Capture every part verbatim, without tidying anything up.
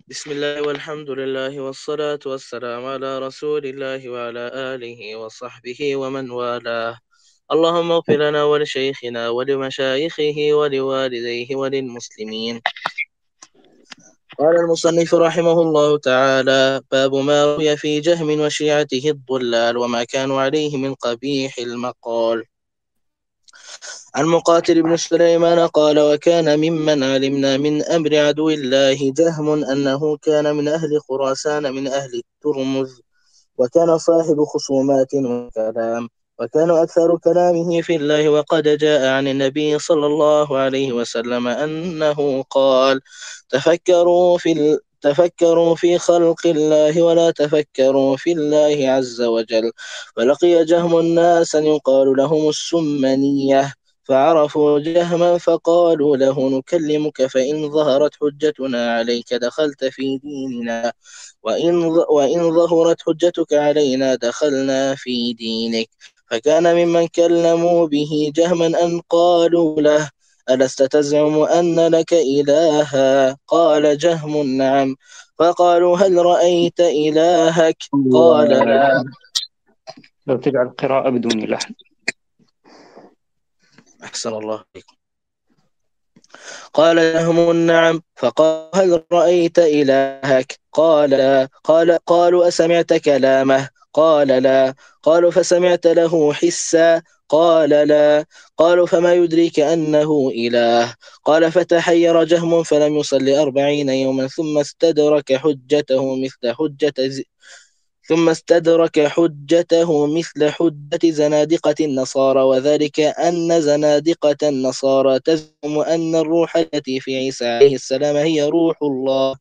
بسم الله والحمد لله والصلاة والسلام على رسول الله وعلى آله وصحبه ومن والاه. اللهم اغفر لنا ولشيخنا ولمشايخه ولوالديه وللمسلمين. قال المصنف رحمه الله تعالى: باب ما روي في جهم وشيعته الضلال وما كانوا عليه من قبيح المقال. عن مقاتل بن سليمان قال: وكان ممن علمنا من أمر عدو الله جهم أنه كان من أهل خراسان من أهل الترمذ، وكان صاحب خصومات وكلام، وكان أكثر كلامه في الله. وقد جاء عن النبي صلى الله عليه وسلم أنه قال: تفكروا في ال... تفكروا في خلق الله ولا تفكروا في الله عز وجل. فلقي جهم الناس يقال لهم السمنية، فعرفوا جهما فقالوا له: نكلمك، فإن ظهرت حجتنا عليك دخلت في ديننا، وإن وإن ظهرت حجتك علينا دخلنا في دينك. فكان ممن كلموا به جهما أن قالوا له: ألست تزعم أن لك إلها؟ قال جهم: نعم. فقالوا: هل رأيت إلهك؟ قال: لا. لو تجعل القراءة بدون لحن. أحسن الله عليكم. قال لهم: نعم. فقال: هل رأيت إلهك؟ قال: لا. قال قالوا: أسمعت كلامه؟ قال: لا. قالوا: فسمعت له حسا؟ قال: لا. قالوا: فما يدريك أنه إله؟ قال: فتحير جهم فلم يصل أربعين يوما، ثم استدرك حجته مثل حجة ثم استدرك حجته مثل حجة زنادقة النصارى، وذلك أن زنادقة النصارى تزعم أن الروح التي في عيسى عليه السلام هي روح الله،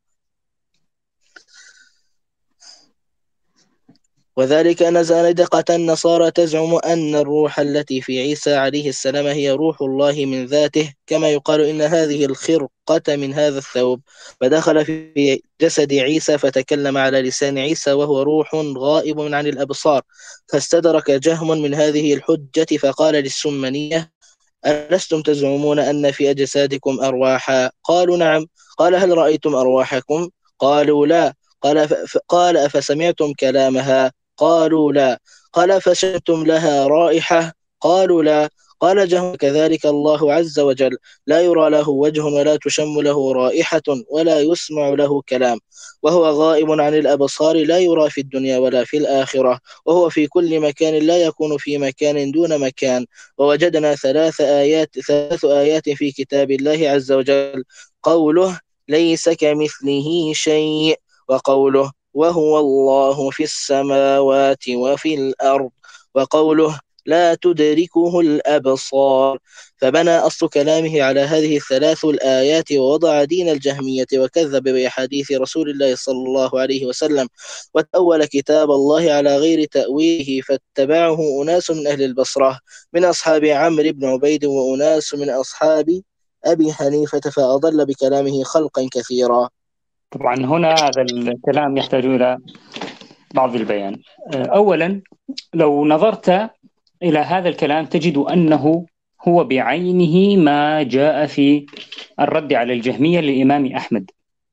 وذلك أن زنادقة النصارى تزعم أن الروح التي في عيسى عليه السلام هي روح الله من ذاته، كما يقال إن هذه الخرقة من هذا الثوب، فدخل في جسد عيسى فتكلم على لسان عيسى وهو روح غائب عن الأبصار. فاستدرك جهم من هذه الحجة فقال للسمنية: ألستم تزعمون أن في أجسادكم أرواحا؟ قالوا: نعم. قال: هل رأيتم أرواحكم؟ قالوا: لا. قال: ف... قال: أفسمعتم كلامها؟ قالوا: لا. قال: أفشمتم لها رائحة؟ قالوا: لا. قال جهم: كذلك الله عز وجل لا يرى له وجه ولا تشم له رائحة ولا يسمع له كلام، وهو غائب عن الأبصار، لا يرى في الدنيا ولا في الآخرة، وهو في كل مكان لا يكون في مكان دون مكان. ووجدنا ثلاث آيات ثلاث آيات في كتاب الله عز وجل: قوله: ليس كمثله شيء، وقوله: وهو الله في السماوات وفي الأرض، وقوله: لا تدركه الأبصار. فبنى أصل كلامه على هذه الثلاث الآيات، ووضع دين الجهمية وكذب بأحاديث رسول الله صلى الله عليه وسلم، وتأول كتاب الله على غير تأويله، فاتبعه أناس من أهل البصرة من أصحاب عمرو بن عبيد، وأناس من أصحاب أبي حنيفة، فأضل بكلامه خلقا كثيرا. طبعا هنا هذا الكلام يحتاج إلى بعض البيان. أولا، لو نظرت إلى هذا الكلام تجد أنه هو بعينه ما جاء في الرد على الجهمية للإمام أحمد.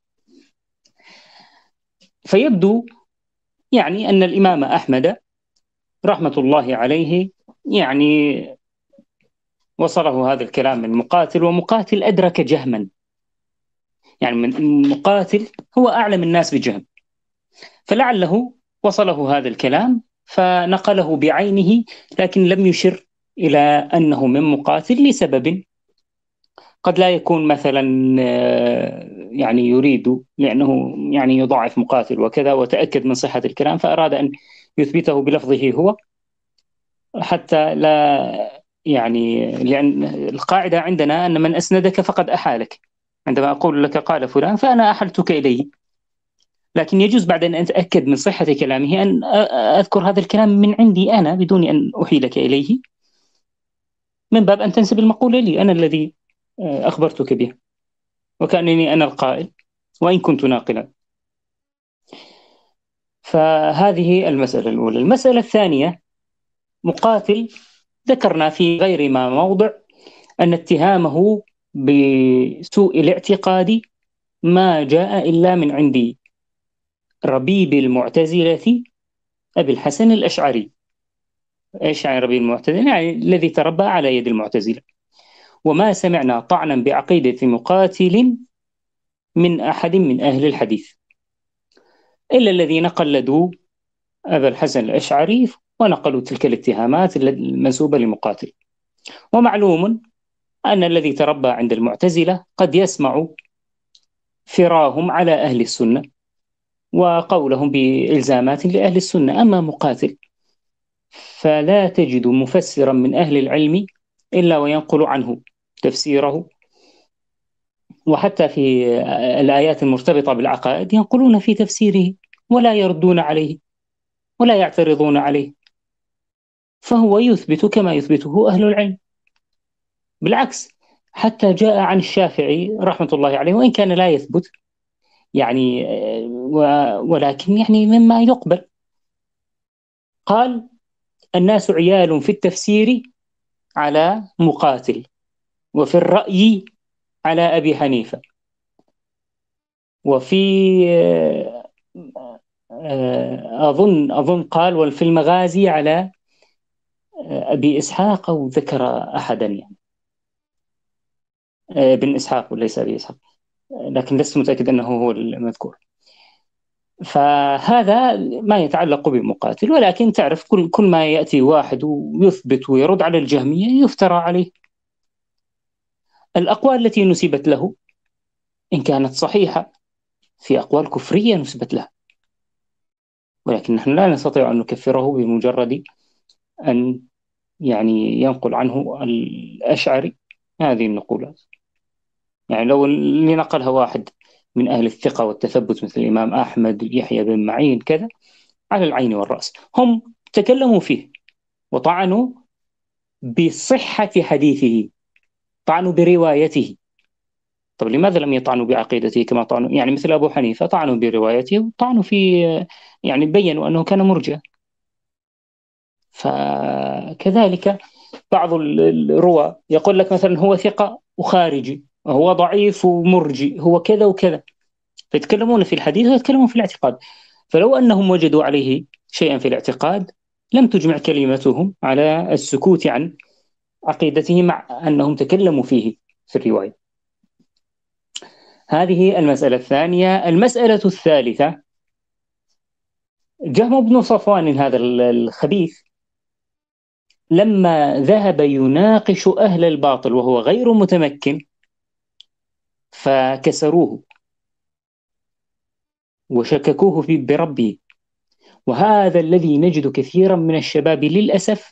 فيبدو يعني أن الإمام أحمد رحمة الله عليه يعني وصله هذا الكلام من مقاتل، ومقاتل أدرك جهما، يعني من مقاتل هو أعلم الناس بجهم، فلعله وصله هذا الكلام فنقله بعينه، لكن لم يشر إلى أنه من مقاتل لسبب قد لا يكون مثلا يعني يريد، لأنه يعني يضاعف مقاتل وكذا وتأكد من صحة الكلام فأراد أن يثبته بلفظه هو، حتى لا يعني، لأن القاعدة عندنا أن من أسندك فقد أحالك. عندما أقول لك قال فلان فأنا أحلتك إليه، لكن يجوز بعد أن أتأكد من صحة كلامه أن أذكر هذا الكلام من عندي أنا بدون أن أحيلك إليه، من باب أن تنسب المقولة لي، أنا الذي أخبرتك به وكأنني أنا القائل وإن كنت ناقلا. فهذه المسألة الأولى. المسألة الثانية، مقاتل ذكرنا في غير ما موضع أن اتهامه بسوء الاعتقاد ما جاء إلا من عند ربيب المعتزلة أبي الحسن الأشعري. إيش يعني ربيب المعتزلة؟ يعني الذي تربى على يد المعتزلة. وما سمعنا طعنا بعقيدة مقاتل من أحد من أهل الحديث إلا الذين قلدوا أبا الحسن الأشعري ونقلوا تلك الاتهامات المنسوبة لمقاتل. ومعلوم أن الذي تربى عند المعتزلة قد يسمع فراهم على أهل السنة وقولهم بإلزامات لأهل السنة. أما مقاتل فلا تجد مفسرا من أهل العلم إلا وينقل عنه تفسيره، وحتى في الآيات المرتبطة بالعقائد ينقلون في تفسيره ولا يردون عليه ولا يعترضون عليه، فهو يثبت كما يثبته أهل العلم. بالعكس، حتى جاء عن الشافعي رحمة الله عليه وإن كان لا يثبت يعني، ولكن يعني مما يقبل، قال: الناس عيال في التفسير على مقاتل، وفي الرأي على أبي حنيفة، وفي أظن أظن قال وفي المغازي على أبي إسحاق، أو ذكر أحدا يعني ابن إسحاق وليس أبي إسحاق، لكن لست متأكد أنه هو المذكور. فهذا ما يتعلق بمقاتل، ولكن تعرف كل كل ما يأتي واحد ويثبت ويرد على الجهمية يفترى عليه. الأقوال التي نسبت له إن كانت صحيحة، في أقوال كفرية نسبت له، ولكن نحن لا نستطيع أن نكفره بمجرد أن يعني ينقل عنه الأشعري هذه النقولات. يعني لو اللي نقلها واحد من أهل الثقة والتثبت مثل الإمام أحمد، يحيى بن معين، كذا، على العين والرأس. هم تكلموا فيه وطعنوا بصحة حديثه، طعنوا بروايته. طب لماذا لم يطعنوا بعقيدته كما طعنوا؟ يعني مثل أبو حنيفة طعنوا بروايته وطعنوا في، يعني بينوا أنه كان مرجئ. فكذلك بعض الرواة يقول لك مثلا هو ثقة وخارجي، هو ضعيف ومرجي، هو كذا وكذا، فيتكلمون في الحديث ويتكلمون في الاعتقاد. فلو أنهم وجدوا عليه شيئا في الاعتقاد لم تجمع كلمتهم على السكوت عن عقيدته مع أنهم تكلموا فيه في الرواية. هذه المسألة الثانية. المسألة الثالثة: جهم بن صفوان هذا الخبيث لما ذهب يناقش أهل الباطل وهو غير متمكن فكسروه وشككوه في بربه. وهذا الذي نجد كثيرا من الشباب للأسف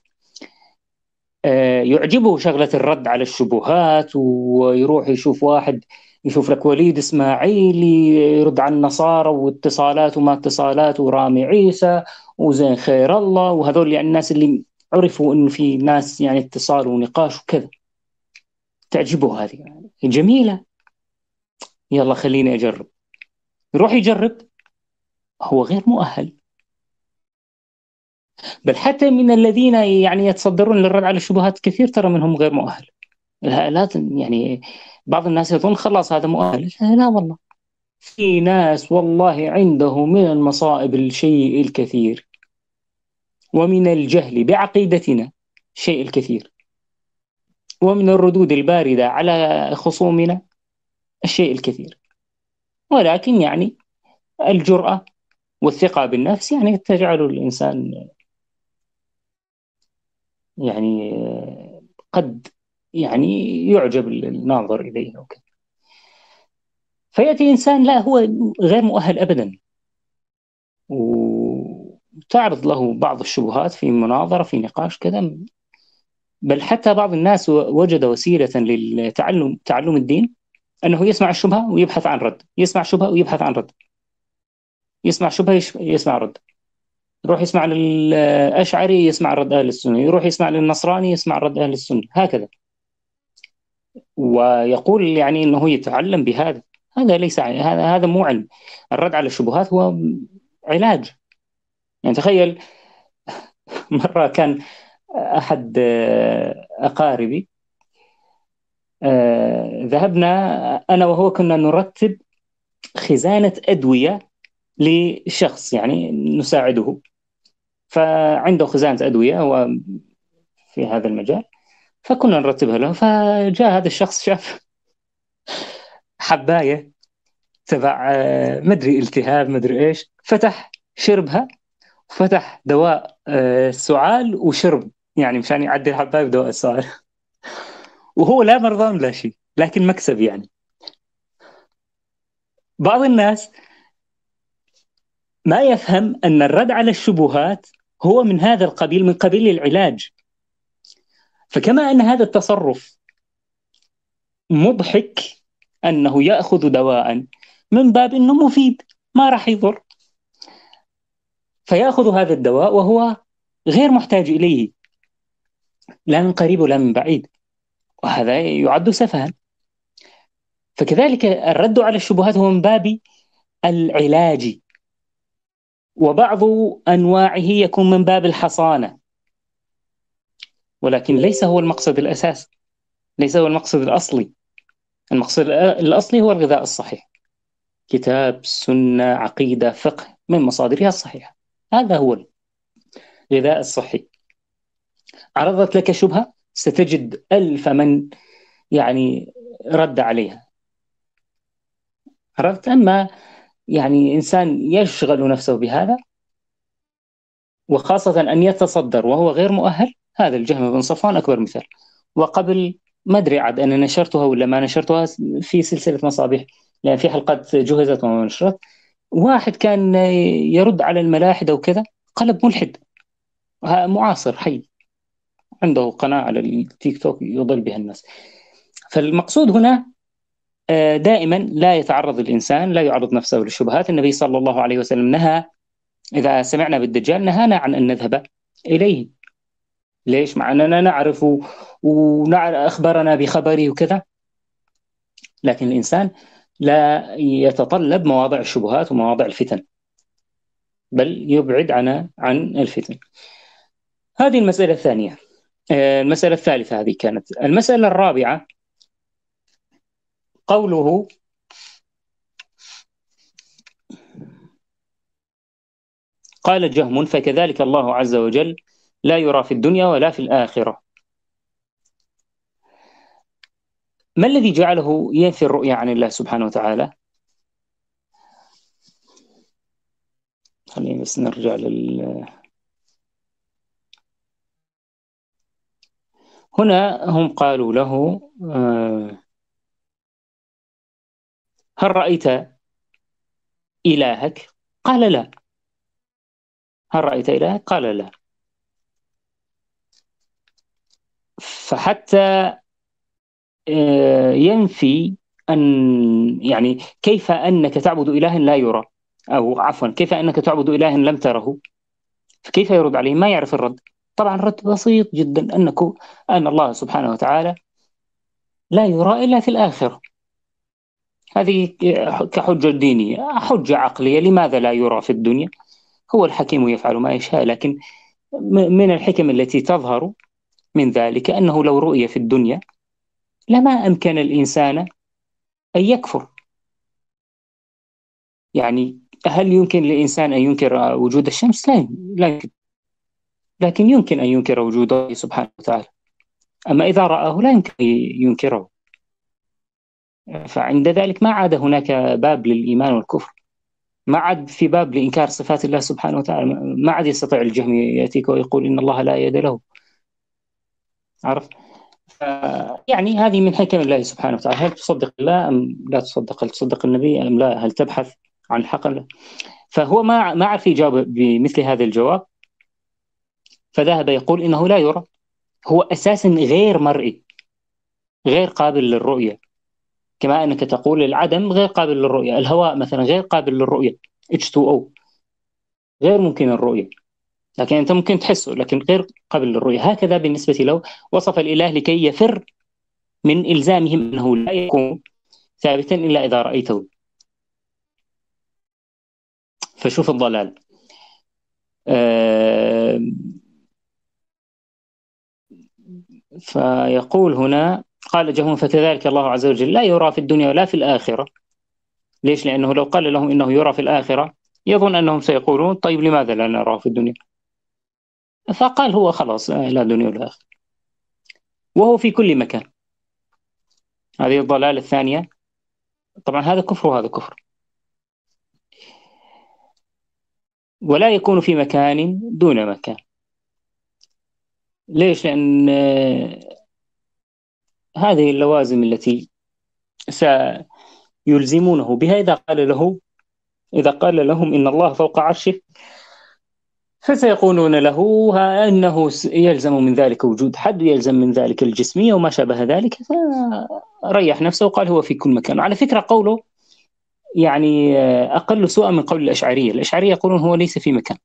يعجبه شغلة الرد على الشبهات، ويروح يشوف واحد، يشوف لك وليد إسماعيل يرد على النصارى واتصالات وما اتصالات ورامي عيسى وزين خير الله، وهذول يعني الناس اللي عرفوا إنه في ناس يعني اتصال ونقاش وكذا، تعجبه هذه يعني جميلة، يلا خليني أجرب. يروح يجرب، هو غير مؤهل. بل حتى من الذين يعني يتصدرون للرد على الشبهات كثير ترى منهم غير مؤهل. لا, لا يعني بعض الناس يظن خلاص هذا مؤهل، لا والله، في ناس والله عنده من المصائب الشيء الكثير، ومن الجهل بعقيدتنا شيء الكثير، ومن الردود الباردة على خصومنا الشيء الكثير، ولكن يعني الجرأة والثقة بالنفس يعني تجعل الإنسان يعني قد يعني يعجب الناظر إليه وكذا. فيأتي إنسان لا، هو غير مؤهل أبدا، وتعرض له بعض الشبهات في مناظرة في نقاش كذا. بل حتى بعض الناس وجد وسيلة للتعلم تعلم الدين أنه يسمع الشبهة ويبحث عن رد، يسمع شبهة ويبحث عن رد، يسمع شبهة يسمع رد، يروح يسمع للأشعري يسمع رد أهل السنة، يروح يسمع للنصراني يسمع رد أهل السنة، هكذا. ويقول يعني أنه يتعلم بهذا. هذا ليس هذا هذا مو علم. الرد على الشبهات هو علاج. يعني تخيل مرة كان أحد أقاربي، ذهبنا أنا وهو كنا نرتب خزانة أدوية لشخص يعني نساعده، فعنده خزانة أدوية هو في هذا المجال، فكنا نرتبها له. فجاء هذا الشخص شاف حباية تبع آه، مدري التهاب مدري إيش، فتح شربها، فتح دواء آه، السعال وشرب، يعني مشان يعدي الحباية بدواء السعال. وهو لا مرضان لا شيء، لكن مكسب يعني. بعض الناس ما يفهم أن الرد على الشبهات هو من هذا القبيل، من قبيل العلاج. فكما أن هذا التصرف مضحك، أنه يأخذ دواء من باب أنه مفيد ما راح يضر، فيأخذ هذا الدواء وهو غير محتاج إليه لا من قريب ولا من بعيد، وهذا يعد سفها. فكذلك الرد على الشبهات هو من باب العلاج، وبعض أنواعه يكون من باب الحصانة، ولكن ليس هو المقصد الأساس، ليس هو المقصد الأصلي. المقصد الأصلي هو الغذاء الصحيح، كتاب، سنة، عقيدة، فقه من مصادرها الصحيحة، هذا هو الغذاء الصحي. عرضت لك شبهة ستجد ألف من يعني رد عليها، عرفت؟ أما يعني إنسان يشغل نفسه بهذا، وخاصة أن يتصدر وهو غير مؤهل، هذا الجهم بن صفوان أكبر مثال. وقبل ما أدري عاد أنا نشرتها ولا ما نشرتها في سلسلة مصابيح، لأن في حلقات جهزت وما نشرت، واحد كان يرد على الملاحدة وكذا، قلب ملحد معاصر حي، عنده قناة على التيك توك يضل بها الناس. فالمقصود هنا دائما لا يتعرض الإنسان، لا يعرض نفسه للشبهات. النبي صلى الله عليه وسلم نهى، إذا سمعنا بالدجال نهانا عن أن نذهب إليه. ليش؟ مع أننا نعرف وأخبرنا بخبره وكذا، لكن الإنسان لا يتطلب مواضع الشبهات ومواضع الفتن، بل يبعد عن عن الفتن. هذه المسألة الثانية. المسألة الثالثة هذه كانت. المسألة الرابعة قوله: قال جهم: فكذلك الله عز وجل لا يرى في الدنيا ولا في الآخرة. ما الذي جعله ينفي الرؤيا عن الله سبحانه وتعالى؟ خلينا بس نرجع لل هنا هم قالوا له: هل رأيت إلهك؟ قال لا. هل رأيت إلهك؟ قال لا. فحتى ينفي أن يعني كيف أنك تعبد إلها لا يرى، أو عفوا كيف أنك تعبد إلها لم تره، فكيف يرد عليه؟ ما يعرف الرد. طبعا الرد بسيط جدا، أنك أن الله سبحانه وتعالى لا يرى إلا في الآخرة. هذه كحجة دينية، حجة عقلية. لماذا لا يرى في الدنيا؟ هو الحكيم يفعل ما يشاء، لكن من الحكم التي تظهر من ذلك أنه لو رؤي في الدنيا لما أمكن الإنسان أن يكفر. يعني هل يمكن للإنسان أن ينكر وجود الشمس؟ لا يمكن، لكن يمكن أن ينكر وجوده سبحانه وتعالى. أما إذا رآه لا يمكن ينكره. فعند ذلك ما عاد هناك باب للإيمان والكفر، ما عاد في باب لإنكار صفات الله سبحانه وتعالى. ما عاد يستطيع الجهم يأتيك ويقول إن الله لا يد له. عرف؟ يعني هذه من حكم الله سبحانه وتعالى. هل تصدق الله أم لا تصدق؟ هل تصدق النبي أم لا؟ هل تبحث عن الحق أم لا؟ فهو ما ما عرف يجاوب بمثل هذا الجواب، فذهب يقول إنه لا يرى. هو أساسا غير مرئي، غير قابل للرؤية، كما أنك تقول العدم غير قابل للرؤية. الهواء مثلا غير قابل للرؤية، إتش تو أو غير ممكن الرؤية، لكن أنت ممكن تحسه، لكن غير قابل للرؤية. هكذا بالنسبة له وصف الإله لكي يفر من إلزامهم أنه لا يكون ثابتا إلا إذا رأيته. فشوف الضلال. آه فيقول هنا: قال جهم: فكذلك الله عز وجل لا يرى في الدنيا ولا في الآخرة. ليش؟ لأنه لو قال لهم إنه يرى في الآخرة يظن أنهم سيقولون طيب لماذا لا نراه في الدنيا؟ فقال هو خلاص لا دنيا ولا آخرة، وهو في كل مكان. هذه الضلالة الثانية. طبعا هذا كفر وهذا كفر. ولا يكون في مكان دون مكان. ليش؟ لأن هذه اللوازم التي سيلزمونه بها إذا قال له إذا قال لهم إن الله فوق عرشه، فسيقولون له أنه يلزم من ذلك وجود حد، يلزم من ذلك الجسمية وما شابه ذلك، فريح نفسه وقال هو في كل مكان. على فكرة قوله يعني أقل سوءا من قول الأشعرية. الأشعرية يقولون هو ليس في مكان.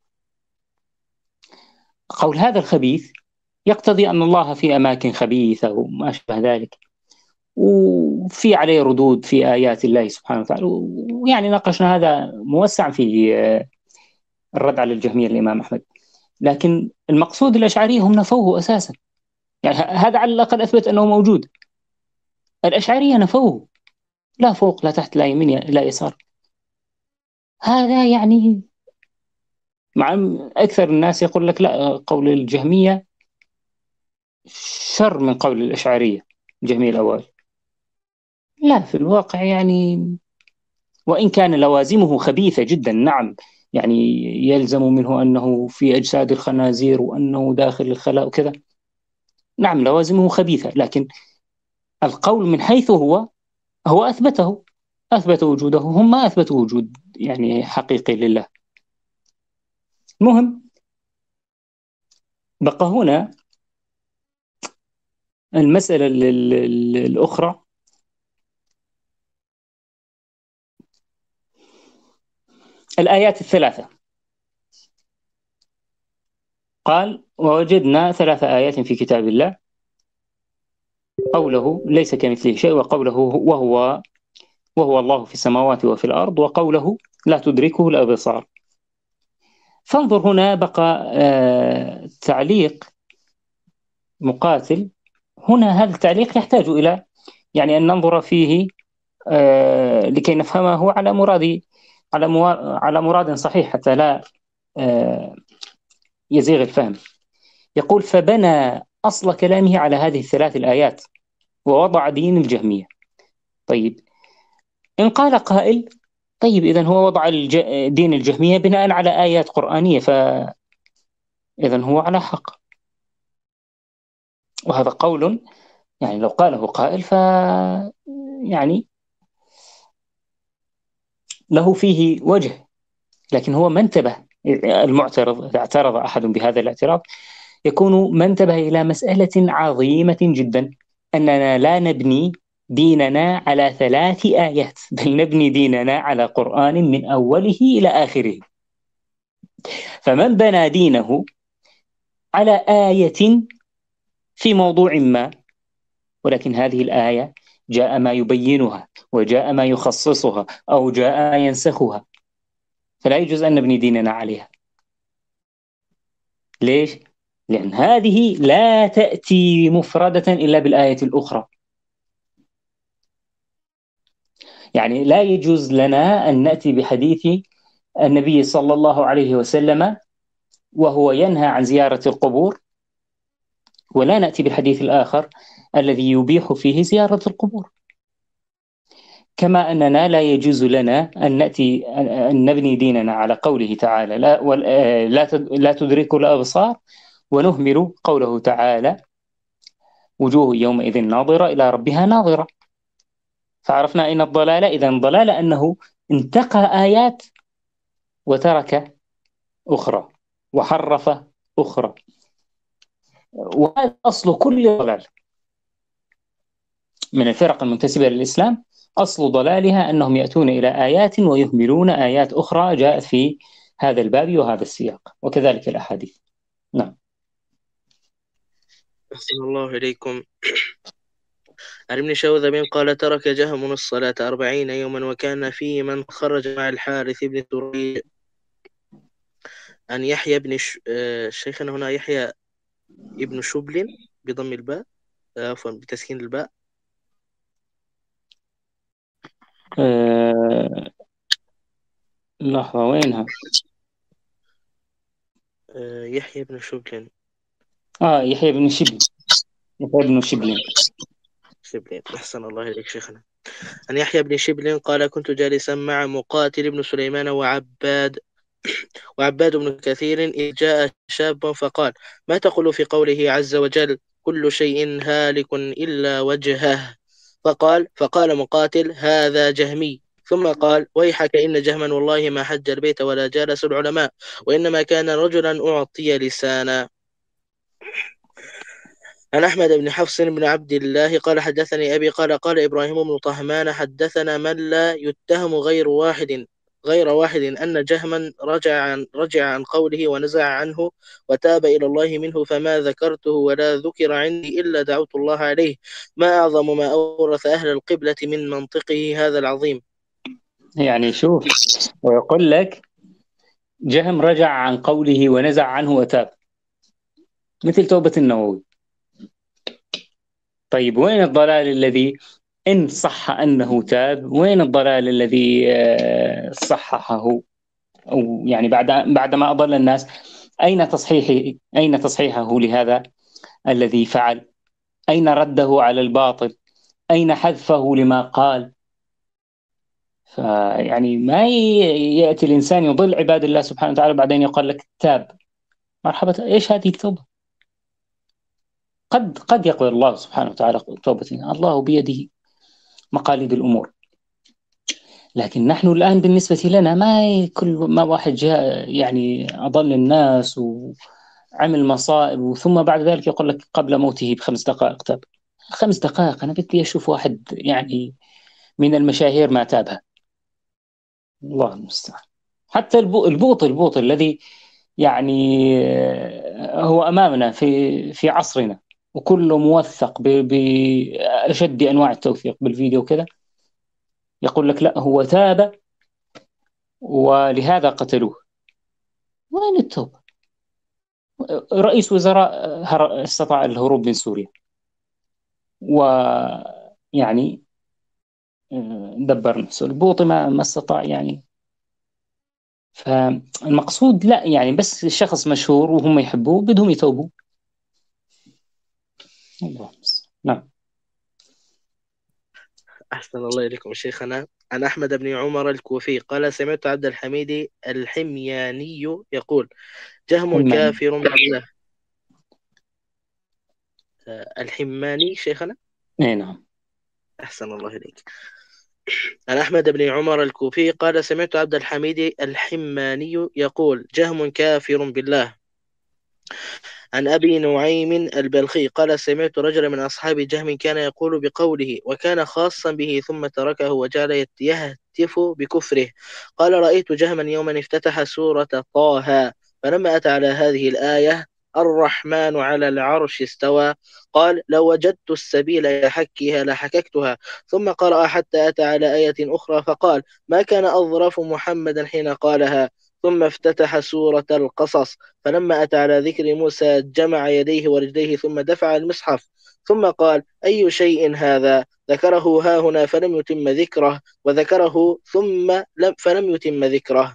قول هذا الخبيث يقتضي أن الله في أماكن خبيثة وما شابه ذلك، وفي عليه ردود في آيات الله سبحانه وتعالى. ويعني ناقشنا هذا موسعا في الرد على الجهمية الإمام أحمد. لكن المقصود الأشعرية هم نفوه أساسا، يعني هذا على الأقل أثبت أنه موجود. الأشعرية نفوه، لا فوق لا تحت لا يمين لا يسار. هذا يعني مع أكثر الناس يقول لك لا، قول الجهمية شر من قول الأشعرية، الجهمية الأوائل. لا، في الواقع يعني وإن كان لوازمه خبيثة جدا، نعم، يعني يلزم منه أنه في أجساد الخنازير وأنه داخل الخلاء وكذا، نعم لوازمه خبيثة، لكن القول من حيث هو هو أثبته أثبت وجوده. هم ما أثبتوا وجود يعني حقيقي لله. مهم بقى هنا المسألة الأخرى، الآيات الثلاثة. قال ووجدنا ثلاث آيات في كتاب الله، قوله ليس كمثله شيء، وقوله وهو وهو الله في السماوات وفي الأرض، وقوله لا تدركه الأبصار. فانظر هنا بقى آه تعليق مقاتل. هنا هذا التعليق يحتاج إلى يعني أن ننظر فيه آه لكي نفهمه على مراد على على مراد صحيح، حتى لا آه يزيغ الفهم. يقول فبنى أصل كلامه على هذه الثلاث الآيات ووضع دين الجهمية. طيب إن قال قائل طيب إذن هو وضع الج... دين الجهمية بناء على آيات قرآنية، فإذن هو على حق. وهذا قول يعني لو قاله قائل ف يعني له فيه وجه، لكن هو ما انتبه. المعترض إذا اعترض أحد بهذا الاعتراض يكون ما انتبه إلى مسألة عظيمة جدا، أننا لا نبني ديننا على ثلاث آيات، بل نبني ديننا على قرآن من أوله إلى آخره. فمن بنى دينه على آية في موضوع ما، ولكن هذه الآية جاء ما يبينها وجاء ما يخصصها أو جاء ما ينسخها، فلا يجوز أن نبني ديننا عليها. ليش؟ لأن هذه لا تأتي مفردة إلا بالآية الأخرى. يعني لا يجوز لنا أن نأتي بحديث النبي صلى الله عليه وسلم وهو ينهى عن زيارة القبور، ولا نأتي بالحديث الآخر الذي يبيح فيه زيارة القبور. كما أننا لا يجوز لنا أن نأتي أن نبني ديننا على قوله تعالى لا, لا, لا تدرك الأبصار، ونهمل قوله تعالى وجوه يومئذ ناظرة إلى ربها ناظرة. فعرفنا أين الضلالة. إذن الضلالة أنه انتقى آيات وترك أخرى وحرف أخرى، وهذا أصل كل ضلال من الفرق المنتسبة للإسلام. أصل ضلالها أنهم يأتون إلى آيات ويهملون آيات أخرى جاءت في هذا الباب وهذا السياق، وكذلك الأحاديث. نعم. أحسن الله إليكم. عن ابن شوذب قال ترك جهم الصلاة أربعين يوما، وكان فيه من خرج مع الحارث بن تريج عن يحيى بن ش... آه شيخنا هنا يحيى ابن شبل بضم الباء، عفوا بتسكين الباء. أه... لحظة، وينها؟ آه، يحيى بن شبل. آه يحيى بن شبل، يحيى بن شبل. شبل، أحسن الله إليك شيخنا. عن يحيى بن شبل قال كنت جالسا مع مقاتل بن سليمان وعباد وعباد بن كثير إذ جاء شاب فقال ما تقول في قوله عز وجل كل شيء هالك إلا وجهه؟ فقال فقال مقاتل هذا جهمي. ثم قال ويحك إن جهما والله ما حج البيت ولا جالس العلماء وإنما كان رجلا أعطي لسانا. عن أحمد بن حفص بن عبد الله قال حدثني أبي قال قال إبراهيم بن طهمان حدثنا من لا يتهم غير واحد غير واحد أن جهما رجع عن رجع عن قوله ونزع عنه وتاب إلى الله منه فما ذكرته ولا ذكر عندي إلا دعوت الله عليه ما أعظم ما أورث أهل القبلة من منطقه هذا العظيم. يعني شوف، ويقول لك جهم رجع عن قوله ونزع عنه وتاب، مثل توبة النووي. طيب وين الضلال الذي إن صح أنه تاب؟ وين الضلال الذي آه، صححه، أو يعني بعد بعدما أضل الناس؟ أين تصحيحه؟ أين تصحيحه لهذا الذي فعل؟ أين رده على الباطل؟ أين حذفه لما قال؟ فيعني ما ي- يأتي الإنسان يضل عباد الله سبحانه وتعالى بعدين يقول لك تاب. مرحبا، إيش هذه التوبة؟ قد قد يقبل الله سبحانه وتعالى توبتنا، الله بيده مقاليد الأمور. لكن نحن الآن بالنسبة لنا ما ي- كل ما واحد جاء يعني أضل الناس وعمل مصائب ثم بعد ذلك يقول لك قبل موته بخمس دقائق تاب. خمس دقائق، أنا بدي أشوف واحد يعني من المشاهير ما تابها. الله المستعان. حتى البو- البوط البوط الذي يعني آه، هو أمامنا في في عصرنا، وكله موثق ب- بأشد أنواع التوثيق بالفيديو كذا، يقول لك لا هو تاب ولهذا قتلوه. وين التوبة؟ رئيس وزراء هر- استطاع الهروب من سوريا، ويعني آه، دبر نفسه. البوطي ما ما استطاع يعني. فالمقصود لا يعني بس شخص مشهور وهم يحبوه بدهم يتوبوا. الله المستعان. نعم. أحسن الله إليكم شيخنا. عن أحمد بن عمر الكوفي قال سمعت عبد الحميد الحمياني يقول جهم الماني. كافر بالله. آه، الحماني شيخنا. اي نعم. أحسن الله إليك. عن أحمد بن عمر الكوفي قال سمعت عبد الحميد الحماني يقول جهم كافر بالله. عن أبي نعيم البلخي قال سمعت رجلا من أصحاب جهم كان يقول بقوله وكان خاصا به ثم تركه وجعل يت- يهتف بكفره. قال رأيت جهما يوما افتتح سورة طه فلما أتى على هذه الآية الرحمن على العرش استوى قال لو وجدت السبيل إلى حكها لحككتها. ثم قرأ حتى أتى على آية أخرى فقال ما كان أظرف محمدا حين قالها. ثم افتتح سورة القصص فلما أتى على ذكر موسى جمع يديه ورجليه ثم دفع المصحف ثم قال أي شيء هذا ذكره ها هنا فلم يتم ذكره وذكره ثم لم فلم يتم ذكره.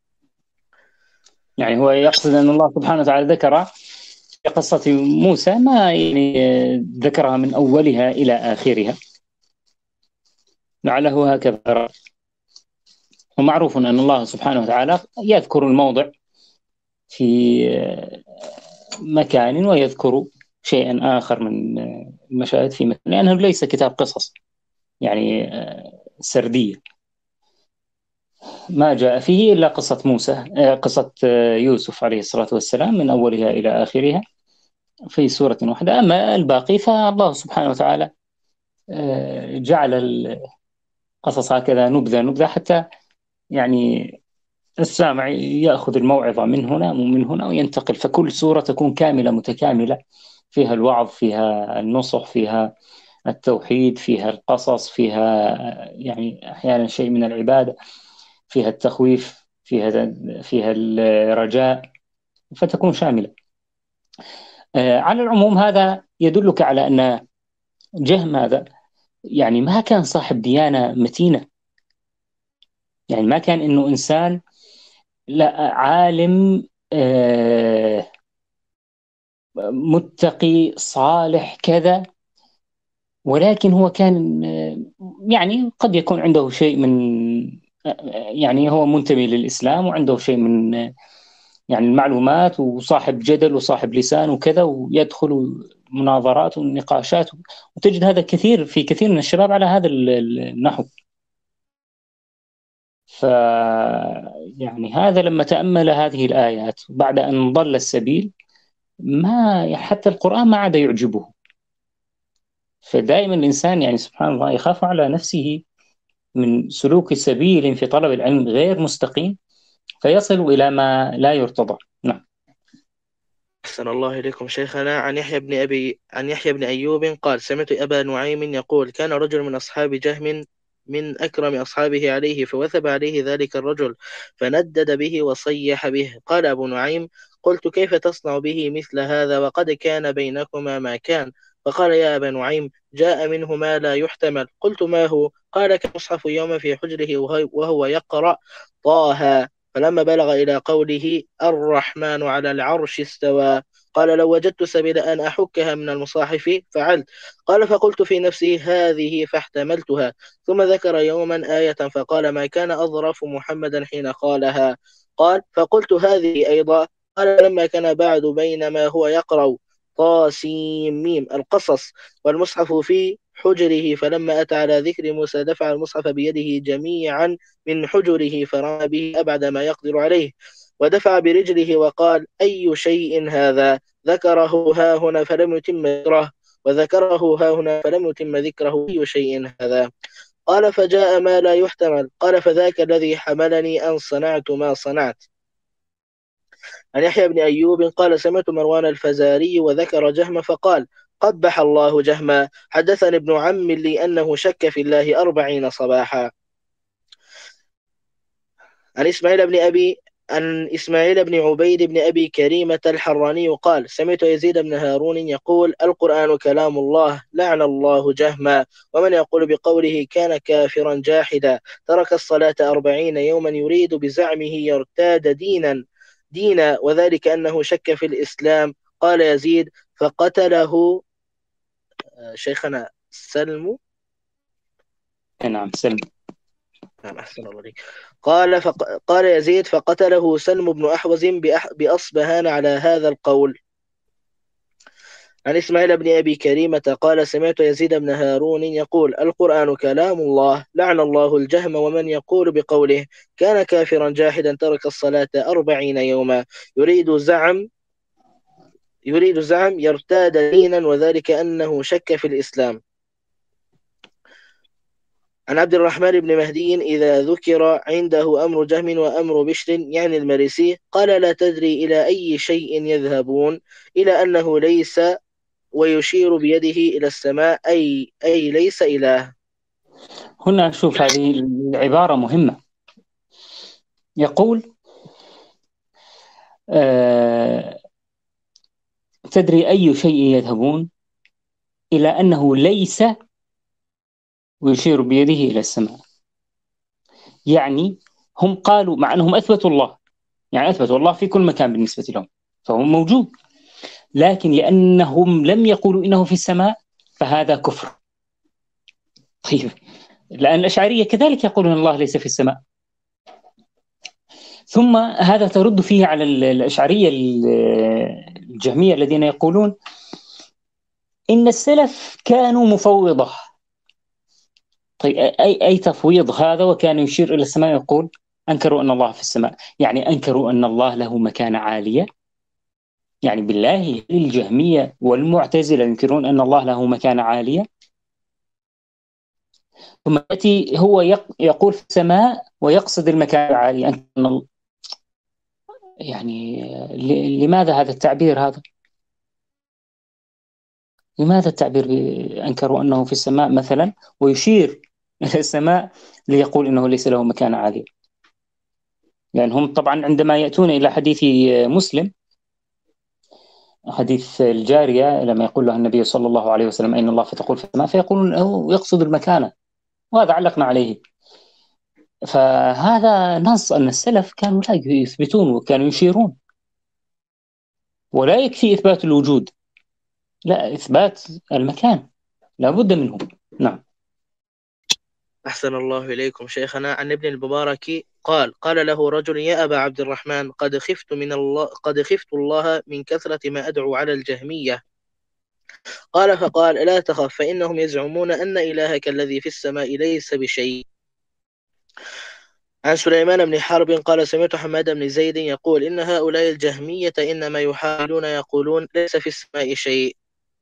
يعني هو يقصد أن الله سبحانه وتعالى ذكر في قصة موسى ما يعني آه، ذكرها من أولها إلى آخرها، لعله هكذا. ومعروف أن الله سبحانه وتعالى يذكر الموضع في آه، مكان ويذكر شيئا آخر من آه، المشاهد في مكان، لأنه ليس كتاب قصص يعني آه، سردية. ما جاء فيه إلا قصة موسى، آه، قصة آه، يوسف عليه الصلاة والسلام من أولها إلى آخرها في سورة واحدة. أما الباقي فالله سبحانه وتعالى آه، جعل القصص هكذا نبذة نبذة، حتى يعني السامع يأخذ الموعظة من هنا ومن هنا وينتقل، فكل سورة تكون كاملة متكاملة، فيها الوعظ، فيها النصح، فيها التوحيد، فيها القصص، فيها يعني أحيانا شيء من العبادة، فيها التخويف، فيها فيها الرجاء، فتكون شاملة. آه، على العموم هذا يدلك على أن جهم هذا يعني ما كان صاحب ديانة متينة، يعني ما كان إنه إنسان لا عالم آه متقي صالح كذا، ولكن هو كان آه يعني قد يكون عنده شيء من آه يعني هو منتمي للإسلام وعنده شيء من آه يعني المعلومات، وصاحب جدل وصاحب لسان وكذا، ويدخل مناظرات ونقاشات، وتجد هذا كثير في كثير من الشباب على هذا النحو. ف يعني هذا لما تأمل هذه الآيات بعد أن ضل السبيل، ما حتى القرآن ما عاد يعجبه. فدائما الإنسان يعني سبحان الله يخاف على نفسه من سلوك سبيل في طلب العلم غير مستقيم فيصل إلى ما لا يرتضى. نعم. أحسن الله إليكم شيخنا. عن يحيى بن أبي عن يحيى بن أيوب قال: سمعت أبا نعيم يقول: كان رجل من أصحاب جهم من أكرم أصحابه عليه، فوثب عليه ذلك الرجل فندد به وصيح به. قال أبو نعيم: قلت: كيف تصنع به مثل هذا وقد كان بينكما ما كان؟ فقال: يا أبا نعيم، جاء منه ما لا يحتمل. قلت: ما هو؟ قال: كان مصحف يوم في حجره وهو يقرأ طه، فلما بلغ إلى قوله: الرحمن على العرش استوى، قال: لو وجدت سبيل أن أحكها من المصاحف فعلت. قال: فقلت في نفسي: هذه، فاحتملتها. ثم ذكر يوما آية فقال: ما كان أظرف محمدا حين قالها. قال: فقلت: هذه أيضا. قال: لما كان بعد بينما هو يقرأ طاسيم ميم القصص والمصحف في حجره، فلما أتى على ذكر موسى دفع المصحف بيده جميعا من حجره فرمى به أبعد ما يقدر عليه، ودفع برجله وقال: أي شيء هذا؟ ذكره ها هنا فلم يتم ذكره، وذكره ها هنا فلم يتم ذكره. أي شيء هذا؟ قال: فجاء ما لا يحتمل. قال: فذاك الذي حملني أن صنعت ما صنعت. عن يحيى بن أيوب قال: سمعت مروان الفزاري وذكر جهم فقال: قبح الله جهما. حدثني ابن عم لي أنه شك في الله أربعين صباحا. عن إسماعيل بن أبي عن إسماعيل بن عبيد بن أبي كريمة الحراني قال: سمعت يزيد بن هارون يقول: القرآن كلام الله، لعن الله جهما. ومن يقول بقوله كان كافرا جاحدا، ترك الصلاة أربعين يوما يريد بزعمه يرتاد دينا دينا وذلك أنه شك في الإسلام. قال يزيد: فقتله شيخنا سلم. نعم سلم. نعم أحسن الله عليك. قال فق... قال يزيد: فقتله سلم بن أحوز بأح... بأصبهان على هذا القول. عن إسماعيل بن أبي كريمة قال: سمعت يزيد بن هارون يقول: القرآن كلام الله، لعن الله الجهم. ومن يقول بقوله كان كافرا جاحدا ترك الصلاة أربعين يوما يريد زعم يريد زعم يرتاد دينا وذلك أنه شك في الإسلام. عن عبد الرحمن بن مهدي إذا ذكر عنده أمر جهم وأمر بشر يعني المريسي قال: لا تدري إلى أي شيء يذهبون، إلى أنه ليس، ويشير بيده إلى السماء، أي أي ليس إله. هنا أشوف هذه العبارة مهمة. يقول آه تدري أي شيء يذهبون إلى أنه ليس، ويشير بيده إلى السماء. يعني هم قالوا مع أنهم أثبتوا الله، يعني أثبتوا الله في كل مكان بالنسبة لهم، فهو موجود، لكن لأنهم لم يقولوا إنه في السماء فهذا كفر. طيب لأن الأشعرية كذلك يقولون الله ليس في السماء، ثم هذا ترد فيه على الأشعرية الجهمية الذين يقولون إن السلف كانوا مفوضة. طيب أي, أي تفويض هذا؟ وكان يشير إلى السماء يقول أنكروا أن الله في السماء، يعني أنكروا أن الله له مكانة عالية. يعني بالله الجهمية والمعتزلة ينكرون أن الله له مكانة عالية، ثم يأتي هو يقول في السماء ويقصد المكان العالي. أن يعني لماذا هذا التعبير هذا؟ لماذا التعبير أنكروا أنه في السماء مثلا ويشير إلى السماء ليقول إنه ليس له مكانة عالية؟ لأن هم طبعا عندما يأتون إلى حديث مسلم، حديث الجارية لما يقول له النبي صلى الله عليه وسلم أين الله فتقول في السماء، فيقولون أنه يقصد المكانة، وهذا علقنا عليه. فهذا نص أن السلف كانوا لا يثبتون وكانوا يشيرون، ولا يكفي إثبات الوجود، لا، إثبات المكان لا بد منه. نعم. أحسن الله إليكم شيخنا. عن ابن المبارك قال قال له رجل: يا أبا عبد الرحمن، قد خفت من الله قد خفت الله من كثرة ما أدعو على الجهمية. قال فقال: لا تخف، فإنهم يزعمون أن إلهك الذي في السماء ليس بشيء. عن سليمان بن حرب قال: سمعت حماد بن زيد يقول: إن هؤلاء الجهمية إنما يحاولون يقولون ليس في السماء شيء.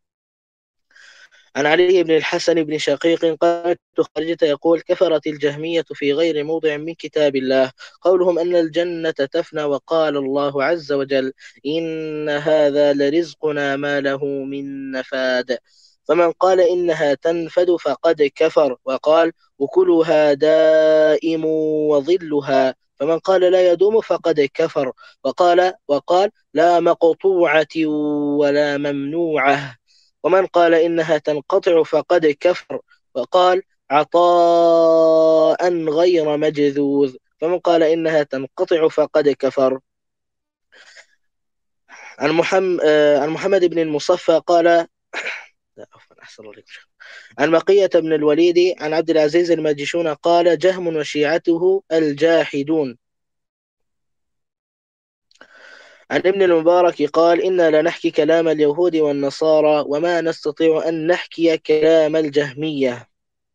عن علي بن الحسن بن شقيق قال: خرجت يقول: كفرت الجهمية في غير موضع من كتاب الله قولهم أن الجنة تفنى، وقال الله عز وجل: إن هذا لرزقنا ما له من نفاد. فمن قال إنها تنفد فقد كفر، وقال: وكلها دائم وظلها. فمن قال لا يدوم فقد كفر، وقال وقال لا مقطوعة ولا ممنوعة. ومن قال إنها تنقطع فقد كفر، وقال: عطاء غير مجذوذ. فمن قال إنها تنقطع فقد كفر. عن محمد, عن محمد بن المصفى قال: لا عفوا أحسن الله عليكم. عن بقية بن الوليد عن عبد العزيز الماجشون قال: جهم وشيعته الجاحدون. عن ابن المبارك قال: إنا لنحكي كلام اليهود والنصارى وما نستطيع أن نحكي كلام الجهمية.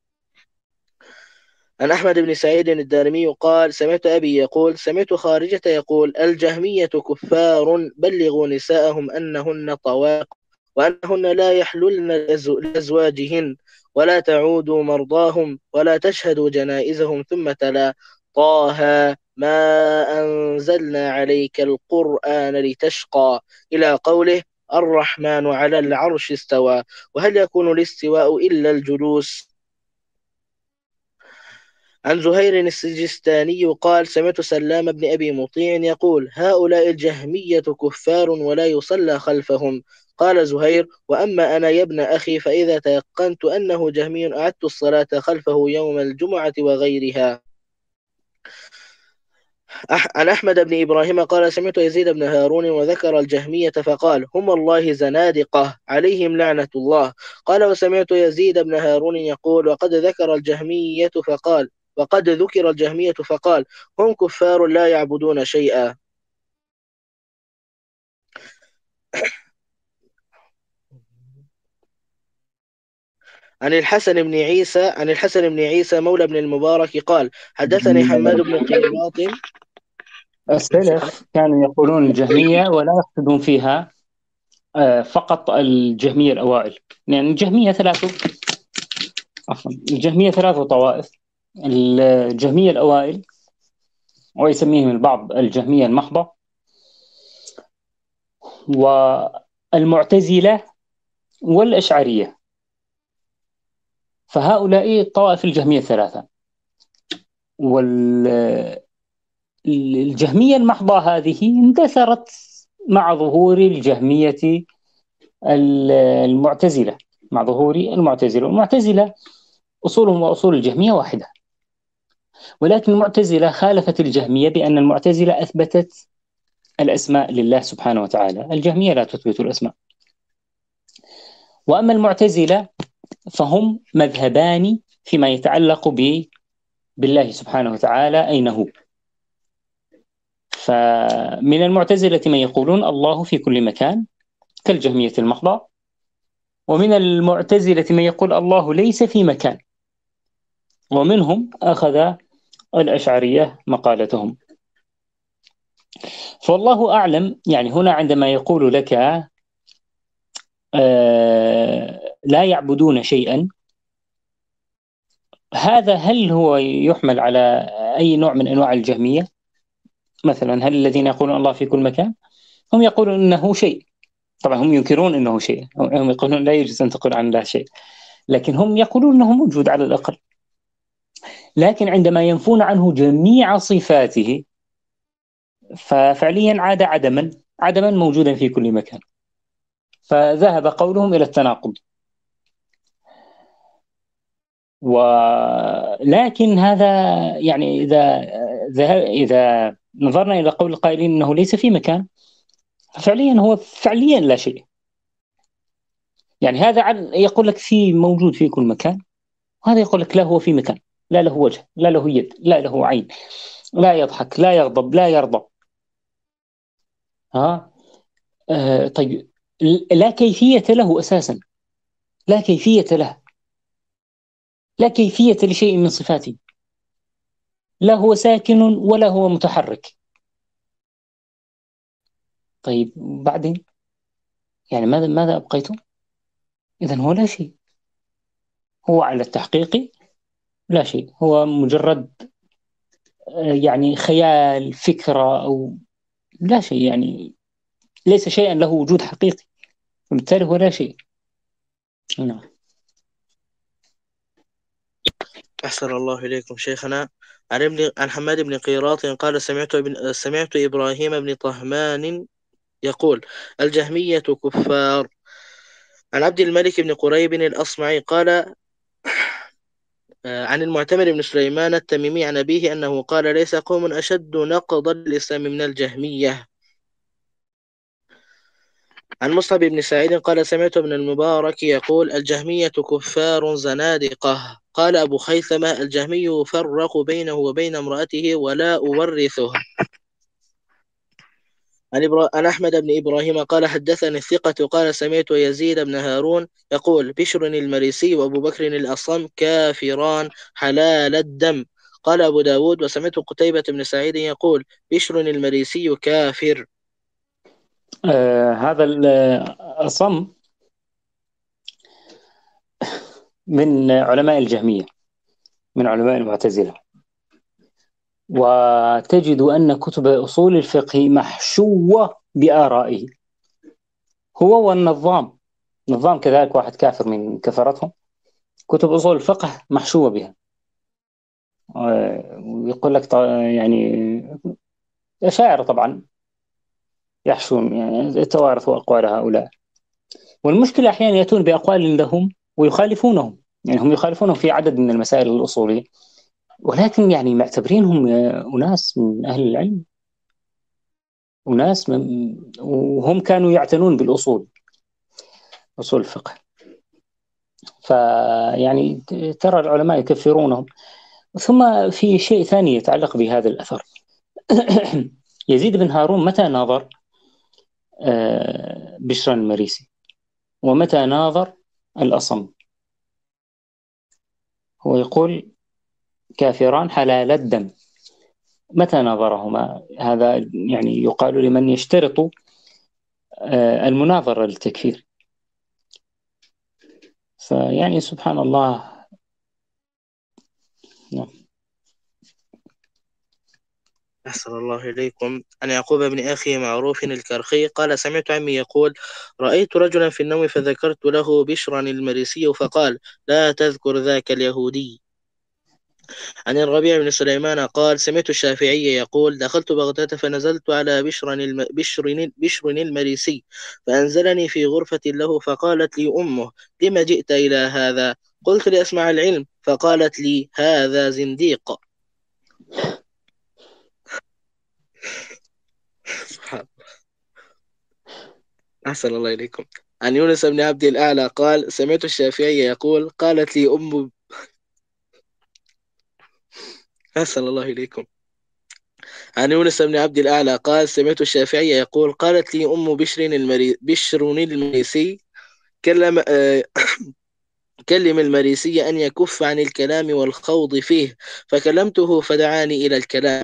عن أحمد بن سعيد الدارمي قال: سمعت أبي يقول: سمعت خارجة يقول: الجهمية كفار، بلغوا نساءهم أنهن طواق، وأنهن لا يحللن لأزواجهن، ولا تعودوا مرضاهم، ولا تشهدوا جنائزهم. ثم تلا: طه ما أنزلنا عليك القرآن لتشقى، إلى قوله: الرحمن على العرش استوى، وهل يكون الاستواء إلا الجلوس. عن زهير السجستاني قال: سمعت سلام بن أبي مطيع يقول: هؤلاء الجهمية كفار ولا يصلى خلفهم. قال زهير: وأما أنا يا ابن أخي فإذا تيقنت أنه جهمي أعدت الصلاة خلفه يوم الجمعة وغيرها. عن أحمد بن إبراهيم قال: سمعت يزيد بن هارون وذكر الجهمية فقال: هم الله زنادقة عليهم لعنة الله. قال: وسمعت يزيد بن هارون يقول: وقد ذكر الجهمية فقال وقد ذكر الجهمية فقال: هم كفار لا يعبدون شيئا. عن الحسن بن عيسى عن الحسن بن عيسى مولى بن المبارك قال: حدثني حماد بن قيراط. السلف كانوا يقولون الجهمية ولا يقصدون فيها آه، فقط الجهمية الأوائل، لأن يعني الجهمية ثلاثة عفوا الجهمية ثلاث طوائف. الجهمية الأوائل، ويسميهم البعض الجهمية المحضة، والمعتزلة، والأشعرية. فهؤلاء طوائف الجهمية الثلاثة. والجهمية المحضة هذه اندثرت مع ظهور الجهمية المعتزلة مع ظهور المعتزلة والمعتزلة أصولهم وأصول الجهمية واحدة، ولكن المعتزلة خالفت الجهمية بأن المعتزلة أثبتت الأسماء لله سبحانه وتعالى، الجهمية لا تثبت الأسماء. وأما المعتزلة فهم مذهبان فيما يتعلق بالله سبحانه وتعالى أين هو. فمن المعتزلة من يقولون الله في كل مكان كالجهمية المحضة، ومن المعتزلة من يقول الله ليس في مكان، ومنهم أخذ الأشعرية مقالتهم. فالله أعلم، يعني هنا عندما يقول لك آه لا يعبدون شيئا، هذا هل هو يحمل على أي نوع من أنواع الجهمية؟ مثلا هل الذين يقولون الله في كل مكان هم يقولون إنه شيء، طبعا هم ينكرون إنه شيء، هم يقولون لا يجوز أن تقول عن الله شيء، لكن هم يقولون أنه موجود على الأقل. لكن عندما ينفون عنه جميع صفاته ففعليا عاد عدما عدما موجودا في كل مكان، فذهب قولهم إلى التناقض. ولكن هذا يعني إذا إذا نظرنا إلى قول القائلين أنه ليس في مكان، فعليا هو فعليا لا شيء. يعني هذا يقول لك في موجود في كل مكان، وهذا يقول لك لا هو في مكان، لا له وجه، لا له يد، لا له عين، لا يضحك، لا يغضب، لا يرضى. ها آه طيب، لا كيفية له أساسا، لا كيفية له، لا كيفية لشيء من صفاته، لا هو ساكن ولا هو متحرك. طيب بعدين يعني ماذا ماذا أبقيتم؟ إذن هو لا شيء، هو على التحقيق لا شيء، هو مجرد آه، يعني خيال، فكرة، أو لا شيء، يعني ليس شيئا له وجود حقيقي، وبالتالي هو لا شيء. نعم. أحسن الله إليكم شيخنا. عن ابن عن حماد بن قيراط قال سمعت ابن سمعت إبراهيم بن طهمان يقول: الجهمية كفار. عن عبد الملك بن قريب الأصمعي قال: آه، عن المعتمر بن سليمان التميمي عن أبيه أنه قال: ليس قوم أشد نقضا للإسلام من الجهمية. عن مصعب بن سعيد قال: سمعت ابن المبارك يقول: الجهمية كفار زنادقة. قال أبو خيثمة: الجهمي يفرق بينه وبين امرأته ولا أورثه. عن, إبرا... عن أحمد بن إبراهيم قال: حدثني الثقة قال: سمعت يزيد بن هارون يقول: بشر المريسي وأبو بكر الأصم كافران حلال الدم. قال أبو داود: وسمعت قتيبة بن سعيد يقول: بشر المريسي كافر. آه هذا الأصم من علماء الجهمية، من علماء المعتزلة، وتجد أن كتب أصول الفقه محشوة بآرائه، هو والنظام. نظام كذلك واحد كافر من كفرتهم، كتب أصول الفقه محشوة بها. آه، ويقول لك يعني أشاعر طبعا يحشون يعني يتوارثوا أقوال هؤلاء، والمشكلة أحيانا يأتون بأقوال لهم ويخالفونهم، يعني هم يخالفونهم في عدد من المسائل الأصولية، ولكن يعني معتبرينهم أناس من أهل العلم، أناس من وهم كانوا يعتنون بالأصول، أصول الفقه. فيعني ترى العلماء يكفرونهم. ثم في شيء ثاني يتعلق بهذا الأثر. يزيد بن هارون متى ناظر آه، بشرا المريسي، ومتى ناظر الأصم؟ هو يقول كافران حلال الدم، متى ناظرهما؟ هذا يعني يقال لمن يشترط آه، المناظرة للتكفير. فيعني سبحان الله. نعم. أحسن الله إليكم. عن يعقوب بن أخي معروف الكرخي قال: سمعت عمي يقول: رأيت رجلا في النوم فذكرت له بشرا المريسي فقال: لا تذكر ذاك اليهودي. عن الربيع بن سليمان قال: سمعت الشافعي يقول: دخلت بغداد فنزلت على بشر الم... بشر بشر المريسي فأنزلني في غرفة له، فقالت لي أمه: لم جئت إلى هذا؟ قلت: لأسمع العلم. فقالت لي: هذا زنديق. سبحان. أحسن الله إليكم. عن يونس بن عبد الأعلى قال: سمعت الشافعي يقول: قالت لي أم. أحسن الله إليكم. عن يونس بن عبد الأعلى قال: سمعت الشافعي يقول: قالت لي أم بشر المري... بشر المريسي: كلم آه، كلم المريسي أن يكف عن الكلام والخوض فيه، فكلمته فدعاني إلى الكلام.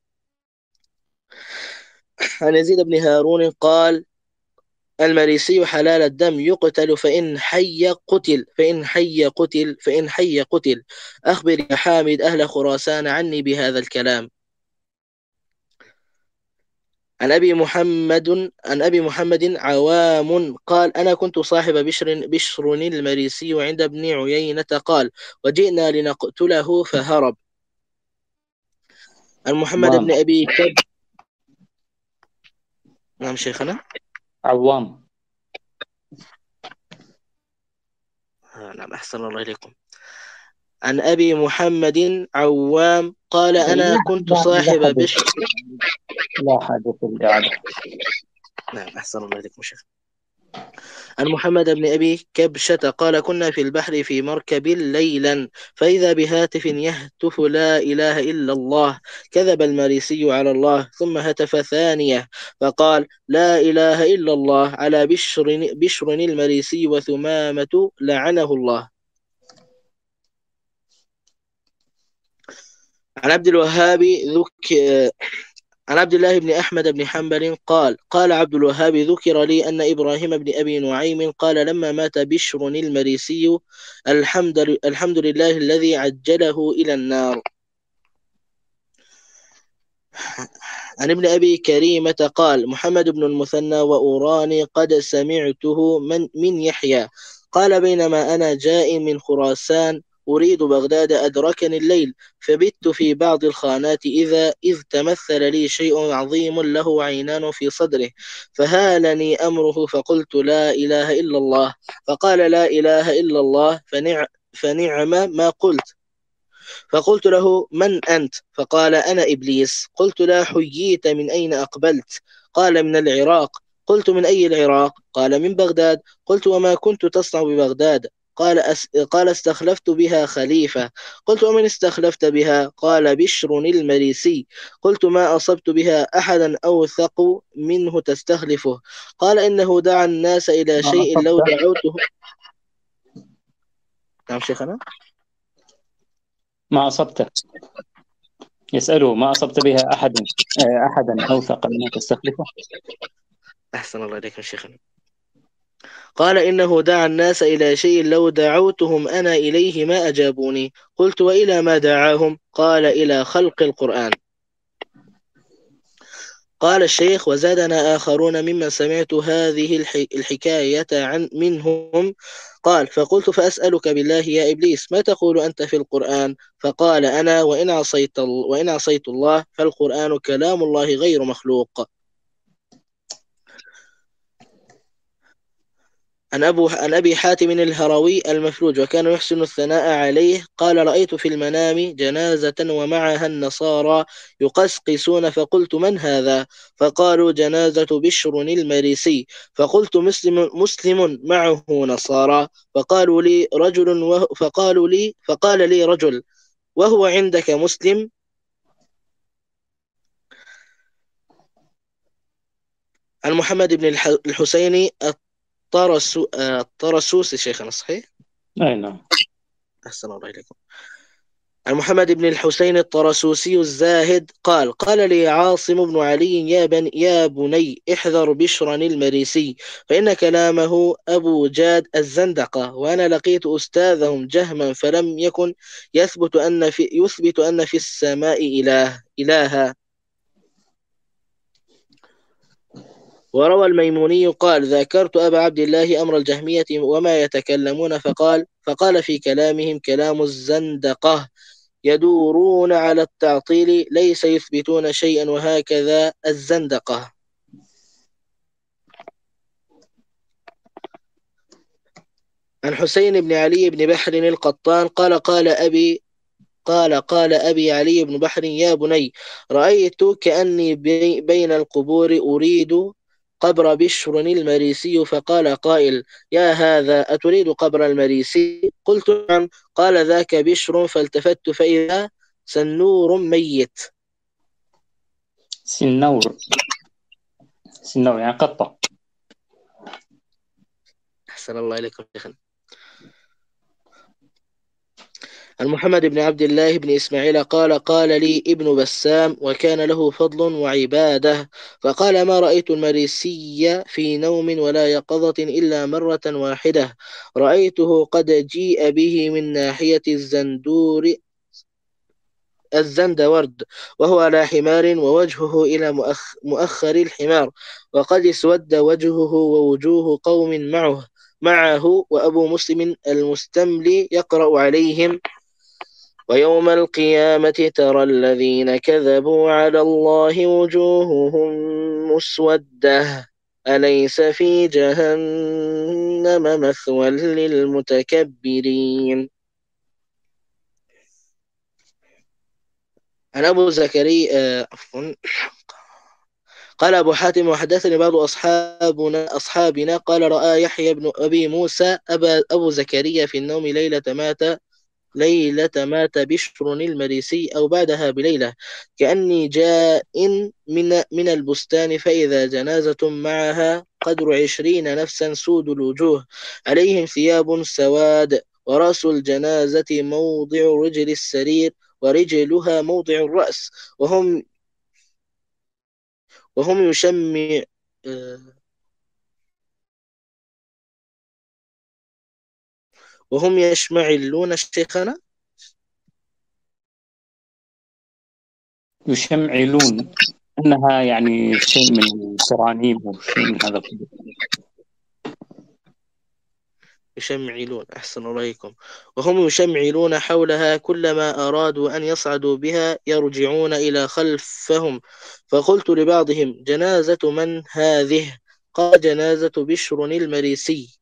عن يزيد بن هارون قال: المريسي حلال الدم، يقتل فإن حي قتل، فإن حي قتل، فإن حي قتل. أخبر يا حامد أهل خراسان عني بهذا الكلام. عن أبي محمد عن أبي محمد عوام قال: أنا كنت صاحب بشر بشر المريسي عند ابن عيينة قال: وجئنا لنقتله فهرب. عن محمد عوام. بن أبي كب. نعم شيخنا. عوام. آه نعم، أحسن الله إليكم. عن أبي محمد عوام قال أنا كنت لا لا صاحب حدث بشر. لا حدث الإعادة. نعم أحسن الله إليكم شيخ. عن محمد بن أبي كبشة قال كنا في البحر في مركب ليلا فإذا بهاتف يهتف لا إله إلا الله. كذب المريسي على الله ثم هتف ثانية فقال لا إله إلا الله على بشر, بشر المريسي وثمامة لعنه الله. عن عبد الوهاب ذك عن عبد الله بن أحمد بن حنبل قال قال عبد الوهاب ذكر لي أن إبراهيم بن أبي نعيم قال لما مات بشر المريسي الحمد, الحمد لله الذي عجله إلى النار. عن ابن أبي كريمة قال محمد بن المثنى وأوراني قد سمعته من, من يحيى قال بينما أنا جاء من خراسان أريد بغداد أدركني الليل فبت في بعض الخانات إذا إذ تمثل لي شيء عظيم له عينان في صدره فهالني أمره فقلت لا إله إلا الله فقال لا إله إلا الله فنع فنعم ما قلت فقلت له من أنت فقال أنا إبليس. قلت لا حييت من أين أقبلت قال من العراق. قلت من أي العراق قال من بغداد. قلت وما كنت تصنع ببغداد قال أس... قال استخلفت بها خليفة. قلت ومن استخلفت بها قال بشر المريسي. قلت ما أصبت بها أحدا أوثق منه تستخلفه قال إنه دعا الناس إلى ما شيء لو أصبت دعوته. نعم شيخنا. ما أصبت يسأله ما أصبت بها أحد أحدا أوثق منه تستخلفه. أحسن الله إليكم شيخنا. قال إنه دعا الناس إلى شيء لو دعوتهم أنا إليه ما أجابوني. قلت وإلى ما دعاهم قال إلى خلق القرآن. قال الشيخ وزادنا آخرون ممن سمعت هذه الحكاية عن منهم. قال فقلت فأسألك بالله يا إبليس ما تقول أنت في القرآن فقال أنا وإن عصيت, وإن عصيت الله فالقرآن كلام الله غير مخلوق. عن, أبو عن أبي حاتم الهروي المفلوج وكان يحسن الثناء عليه قال رأيت في المنام جنازة ومعها النصارى يقسقسون فقلت من هذا فقالوا جنازة بشر المريسي. فقلت مسلم, مسلم معه نصارى فقالوا لي رجل وه فقالوا لي فقال لي رجل وهو عندك مسلم. عن محمد بن الحسين الطرسو الطرسوسي شيخنا صحيح؟ أي نعم. أحسن الله إليكم. عن محمد بن الحسين الطرسوسي الزاهد قال قال لي عاصم بن علي يا, بن يا بني احذر بشرا المريسي فإن كلامه أبو جاد الزندقة وأنا لقيت أستاذهم جهما فلم يكن يثبت أن في, يثبت أن في السماء إله إلها. وروى الميموني قال ذكرت أبا عبد الله أمر الجهمية وما يتكلمون فقال فقال في كلامهم كلام الزندقة يدورون على التعطيل ليس يثبتون شيئا وهكذا الزندقة. عن حسين بن علي بن بحر القطان قال قال أبي قال قال أبي علي بن بحر يا بني رأيت كأني بي بين القبور أريد قبر بشر المريسي فقال قائل يا هذا أتريد قبر المريسي قلت نعم قال ذاك بشر فالتفت فإذا سنور ميت. سنور سنور يعني قطة. أحسن الله إليكم شيخنا. عن محمد بن عبد الله بن إسماعيل قال قال لي ابن بسام وكان له فضل وعبادة فقال ما رأيت المريسي في نوم ولا يقظة إلا مرة واحدة رأيته قد جيء به من ناحية الزندور الزندورد وهو على حمار ووجهه إلى مؤخ مؤخر الحمار وقد اسود وجهه ووجوه قوم معه معه وأبو مسلم المستملي يقرأ عليهم ويوم القيامة ترى الذين كذبوا على الله وجوههم مسودة أليس في جهنم مثوى للمتكبرين. عن أبو زكريا عفوا قال أبو حاتم وحدثني بعض أصحابنا أصحابنا قال رأى يحيى بن أبي موسى أبا أبو زكريا في النوم ليلة مات ليلة مات بشر المريسي أو بعدها بليلة كأني جاء من من البستان فإذا جنازة معها قدر عشرين نفسا سود الوجوه عليهم ثياب سواد ورأس الجنازة موضع رجل السرير ورجلها موضع الرأس وهم وهم يشمع آه، وهم يشمعلون شيخنا. يشمعلون، أنها يعني شيء من الترانيم أو شيء من هذا القبيل. يشمعلون أحسن عليكم. وهم يشمعلون حولها كلما أرادوا أن يصعدوا بها يرجعون إلى خلفهم. فقلت لبعضهم جنازة من هذه؟ قال جنازة بشر المريسي.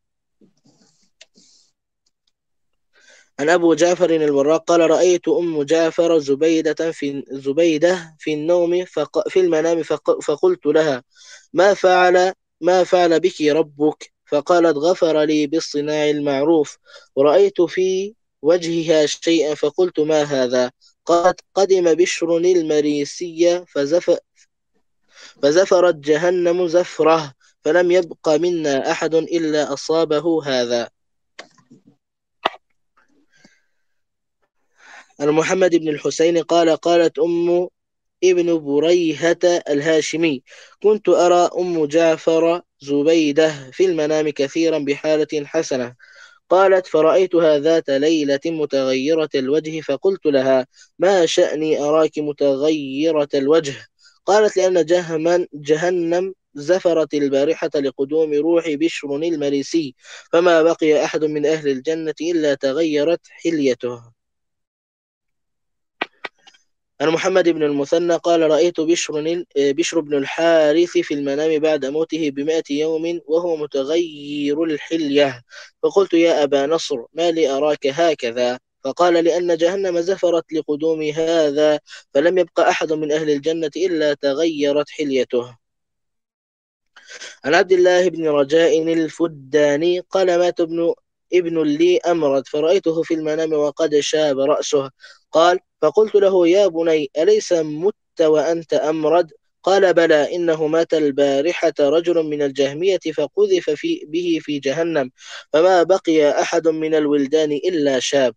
عن أبو جعفر الوراق قال رأيت أم جعفر زبيدة في زبيدة في النوم فق في المنام فق فقلت لها ما فعل ما فعل بك ربك؟ فقالت غفر لي بالصناع المعروف ورأيت في وجهها شيئا فقلت ما هذا؟ قالت قدم بشر المريسية فزف فزفرت جهنم زفره فلم يبق منا أحد إلا أصابه هذا. عن محمد بن الحسين قال قالت أم ابن بريهة الهاشمي كنت أرى أم جعفر زبيدة في المنام كثيرا بحالة حسنة. قالت فرأيتها ذات ليلة متغيرة الوجه فقلت لها ما شأني أراك متغيرة الوجه؟ قالت لأن جهما جهنم زفرت البارحة لقدوم روح بشر المريسي فما بقي أحد من أهل الجنة إلا تغيرت حليته. عن محمد بن المثنى قال رأيت بشر بشر بن الحارث في المنام بعد موته بمائة يوم وهو متغير الحلية فقلت يا أبا نصر ما لي أراك هكذا؟ فقال لأن جهنم زفرت لقدوم هذا فلم يبق أحد من أهل الجنة إلا تغيرت حليته. عن عبد الله بن رجاء الفداني قال مات ابن ابن لي أمرد فرأيته في المنام وقد شاب رأسه. قال فقلت له يا بني أليس مت وأنت أمرد؟ قال بلى إنه مات البارحة رجل من الجهمية فقذف في به في جهنم فما بقي أحد من الولدان إلا شاب.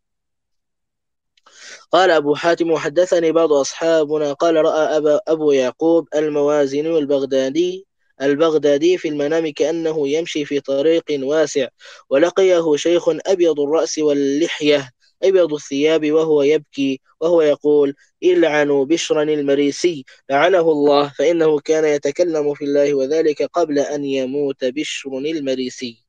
قال أبو حاتم وحدثني بعض أصحابنا قال رأى أبا أبو يعقوب الموازني البغدادي البغدادي في المنام كأنه يمشي في طريق واسع ولقيه شيخ أبيض الرأس واللحية أبيض الثياب وهو يبكي وهو يقول إلعنوا بشرا المريسي لعنه الله فإنه كان يتكلم في الله وذلك قبل أن يموت بشر المريسي.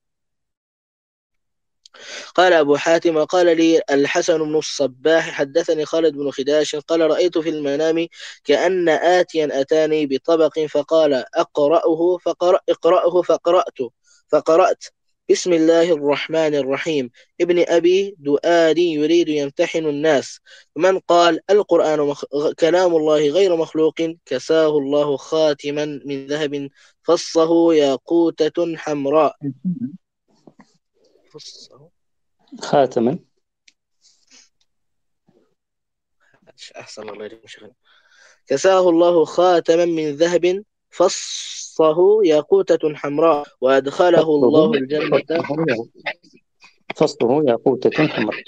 قال أبو حاتم قال لي الحسن بن الصباح حدثني خالد بن خداش قال رأيت في المنام كأن آتيا أتاني بطبق فقال أقرأه فقرأ اقرأه فقرأت فقرأت بسم الله الرحمن الرحيم ابن أبي دؤاد يريد يمتحن الناس من قال القرآن مخ... كلام الله غير مخلوق كساه الله خاتما من ذهب فصه ياقوتة حمراء فصه خاتما. أحسن الله إليكم شيخنا. كساه الله خاتما من ذهب فصه ياقوتة حمراء وأدخله فصله الله الجنة. فصله فصله ياقوتة حمراء.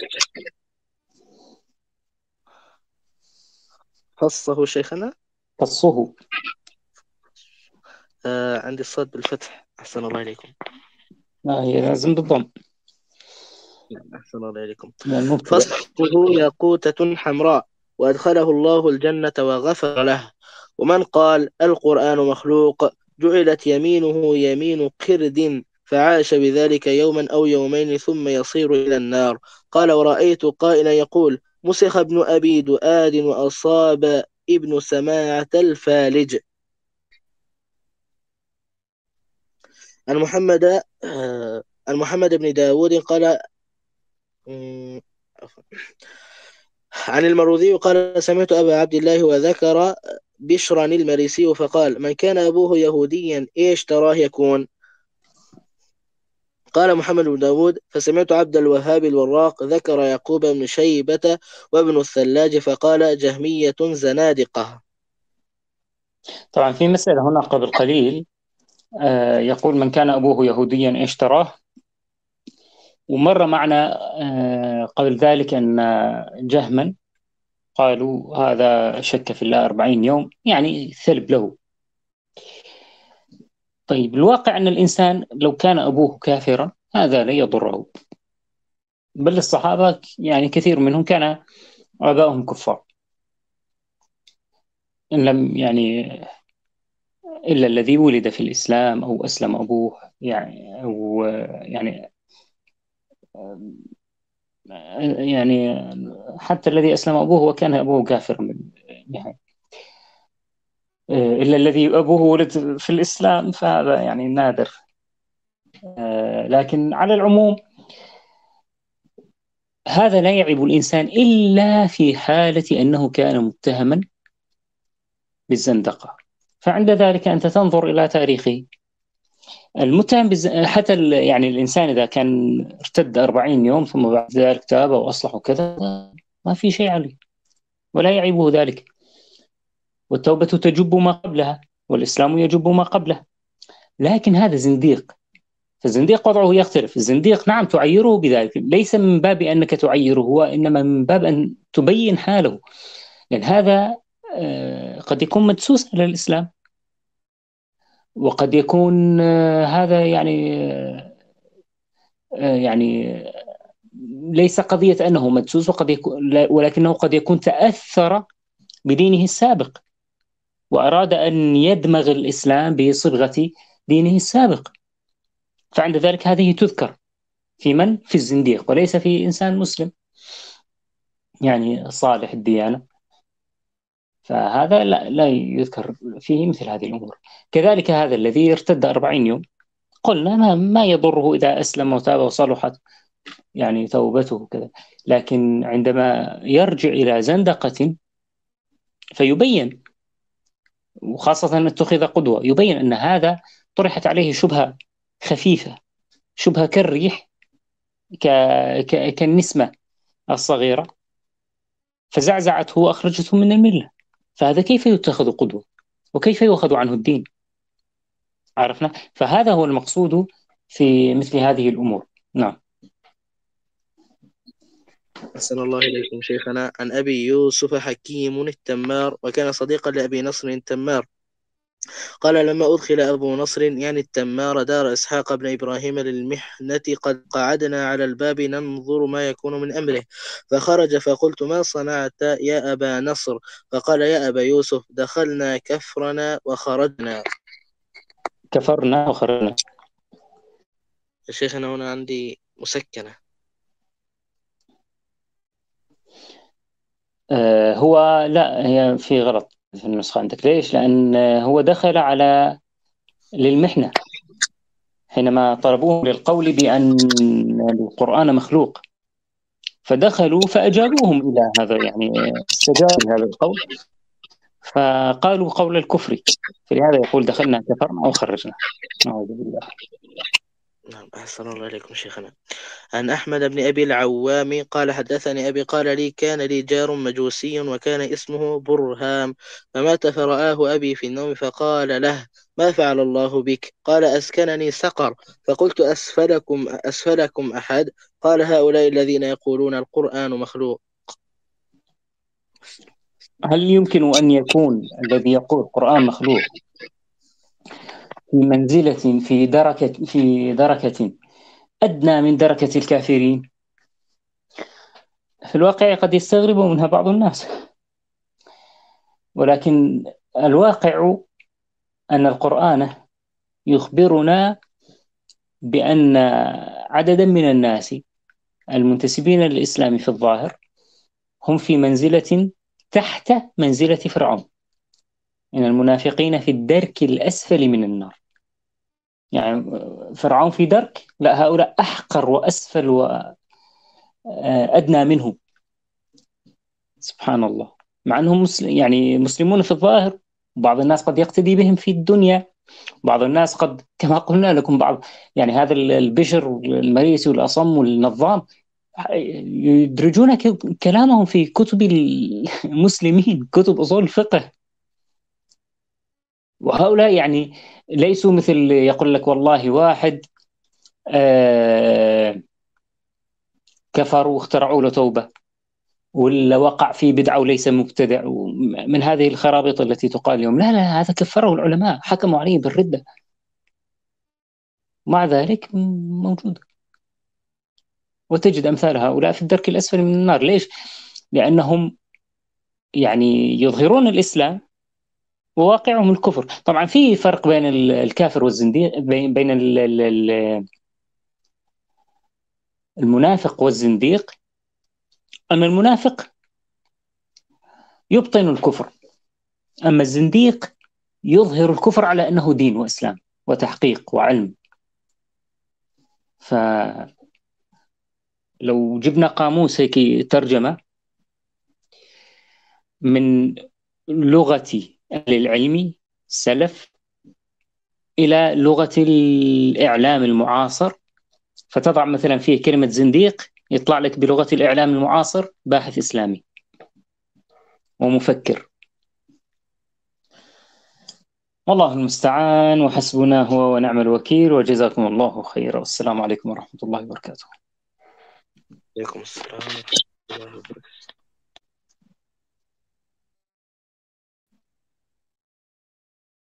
فصه شيخنا. فصه. آه عندي الصاد بالفتح. أحسن الله إليكم. لا، هي لازم بالضم. أحسن الله إليكم. من المبتدأ. فصه ياقوتة حمراء وأدخله الله الجنة وغفر له. ومن قال القرآن مخلوق جعلت يمينه يمين قرد فعاش بذلك يوما أو يومين ثم يصير إلى النار. قال ورأيت قائلا يقول مسخ ابن أبي دؤاد وأصاب ابن سماعة الفالج. عن محمد آه، عن محمد بن داود قال عن المروذي قال سمعت أبا عبد الله وذكر بشرا المريسي فقال من كان أبوه يهوديا إيش تراه يكون؟ قال محمد بن داود فسمعت عبد الوهاب الوراق ذكر يعقوب بن شيبة وابن الثلاج فقال جهمية زنادقة. طبعا في مسألة هنا قبل قليل، آه، يقول من كان أبوه يهوديا اشتراه، ومر معنا آه، قبل ذلك أن جهما قالوا هذا شك في الله أربعين يوم، يعني ثلب له. طيب الواقع أن الإنسان لو كان أبوه كافرا هذا لا يضره، بل الصحابة يعني كثير منهم كان آباؤهم كفار، إن لم يعني إلا الذي ولد في الإسلام أو أسلم أبوه، يعني أو يعني يعني حتى الذي أسلم أبوه وكان أبوه كافر من يعني، إلا الذي أبوه ولد في الإسلام فهذا يعني نادر. لكن على العموم هذا لا يعيب الإنسان إلا في حالة أنه كان متهما بالزندقة، فعند ذلك أنت تنظر إلى تاريخه المتهم بالز... حتى ال... يعني الإنسان إذا كان ارتد أربعين يوم ثم بعد ذلك تاب وأصلح وكذا ما في شيء عليه ولا يعيبه ذلك، والتوبة تجب ما قبلها والإسلام يجب ما قبله. لكن هذا زنديق، فالزنديق وضعه يختلف. الزنديق نعم تعيره بذلك، ليس من باب أنك تعيره هو، إنما من باب أن تبين حاله، لأن هذا قد يكون مدسوس على الإسلام، وقد يكون هذا يعني يعني ليس قضية أنه مدسوس، وقد يكون ولكنه قد يكون تأثر بدينه السابق وأراد أن يدمغ الإسلام بصبغة دينه السابق، فعند ذلك هذه تذكر في من؟ في الزنديق، وليس في إنسان مسلم يعني صالح الديانة، فهذا لا, لا يذكر فيه مثل هذه الأمور. كذلك هذا الذي ارتد أربعين يوم قلنا ما, ما يضره إذا أسلم وتاب وصلحت يعني توبته كذا، لكن عندما يرجع إلى زندقة فيبين، وخاصة أن اتخذ قدوة، يبين أن هذا طرحت عليه شبهة خفيفة، شبهة كالريح ك... ك... كالنسمة الصغيرة، فزعزعته وأخرجته من الملة، فهذا كيف يتخذ قدوة وكيف يؤخذ عنه الدين؟ عرفنا؟ فهذا هو المقصود في مثل هذه الأمور. نعم. أحسن الله إليكم شيخنا. عن أبي يوسف حكيم التمار وكان صديقا لأبي نصر التمار قال لما أدخل أبو نصر يعني التمار دار إسحاق بن إبراهيم للمحنة قد قعدنا على الباب ننظر ما يكون من أمره، فخرج فقلت ما صنعت يا أبا نصر؟ فقال يا أبا يوسف دخلنا كفرنا وخرجنا. كفرنا وخرجنا. شيخنا هنا عندي مسكنة. آه هو لا، هي في غلط في النسخة عندك. ليش؟ لأن هو دخل على للمحنة حينما طلبوه للقول بأن القرآن مخلوق، فدخلوا فأجابوهم إلى هذا، يعني استجابوا لهذا القول فقالوا قول الكفر، فلهذا يقول دخلنا كفرنا وخرجنا. نعوذ بالله. نعم أحسن الله إليكم شيخنا. عن أحمد بن أبي العوام قال حدثني أبي قال لي كان لي جار مجوسي وكان اسمه برهام، فمات فرآه أبي في النوم فقال له ما فعل الله بك؟ قال أسكنني سقر. فقلت أسفلكم أسفلكم أحد؟ قال هؤلاء الذين يقولون القرآن مخلوق. هل يمكن أن يكون الذي يقول القرآن مخلوق في منزلة في دركة في دركة أدنى من دركة الكافرين؟ في الواقع قد يستغرب منها بعض الناس، ولكن الواقع أن القرآن يخبرنا بأن عددا من الناس المنتسبين للإسلام في الظاهر هم في منزلة تحت منزلة فرعون، إن المنافقين في الدرك الأسفل من النار. يعني فرعون في درك، لا، هؤلاء أحقر وأسفل وأدنى منه. سبحان الله. مع أنهم مسلم يعني مسلمون في الظاهر، بعض الناس قد يقتدي بهم في الدنيا، بعض الناس قد كما قلنا لكم بعض يعني هذا البشر المريسي والأصم والنظام يدرجون كلامهم في كتب المسلمين، كتب أصول الفقه. وهؤلاء يعني ليسوا مثل يقول لك والله واحد آه كفروا واخترعوا له توبة، ولا وقع في بدعة وليس مبتدع، من هذه الخرابيط التي تقال اليوم. لا لا، هذا كفره العلماء، حكموا عليه بالردة، مع ذلك موجود. وتجد أمثال هؤلاء في الدرك الأسفل من النار. ليش؟ لأنهم يعني يظهرون الإسلام وواقعهم الكفر. طبعا في فرق بين الكافر والزنديق، بين بين المنافق والزنديق، أن المنافق يبطن الكفر، أما الزنديق يظهر الكفر على أنه دين وإسلام وتحقيق وعلم. فلو جبنا قاموس هيك ترجمة من لغة العلم سلف إلى لغة الإعلام المعاصر، فتضع مثلا فيه كلمة زنديق، يطلع لك بلغة الإعلام المعاصر باحث إسلامي ومفكر. والله المستعان، وحسبنا هو ونعم الوكيل، وجزاكم الله خيرا، والسلام عليكم ورحمة الله وبركاته. عليكم السلام ورحمة الله وبركاته.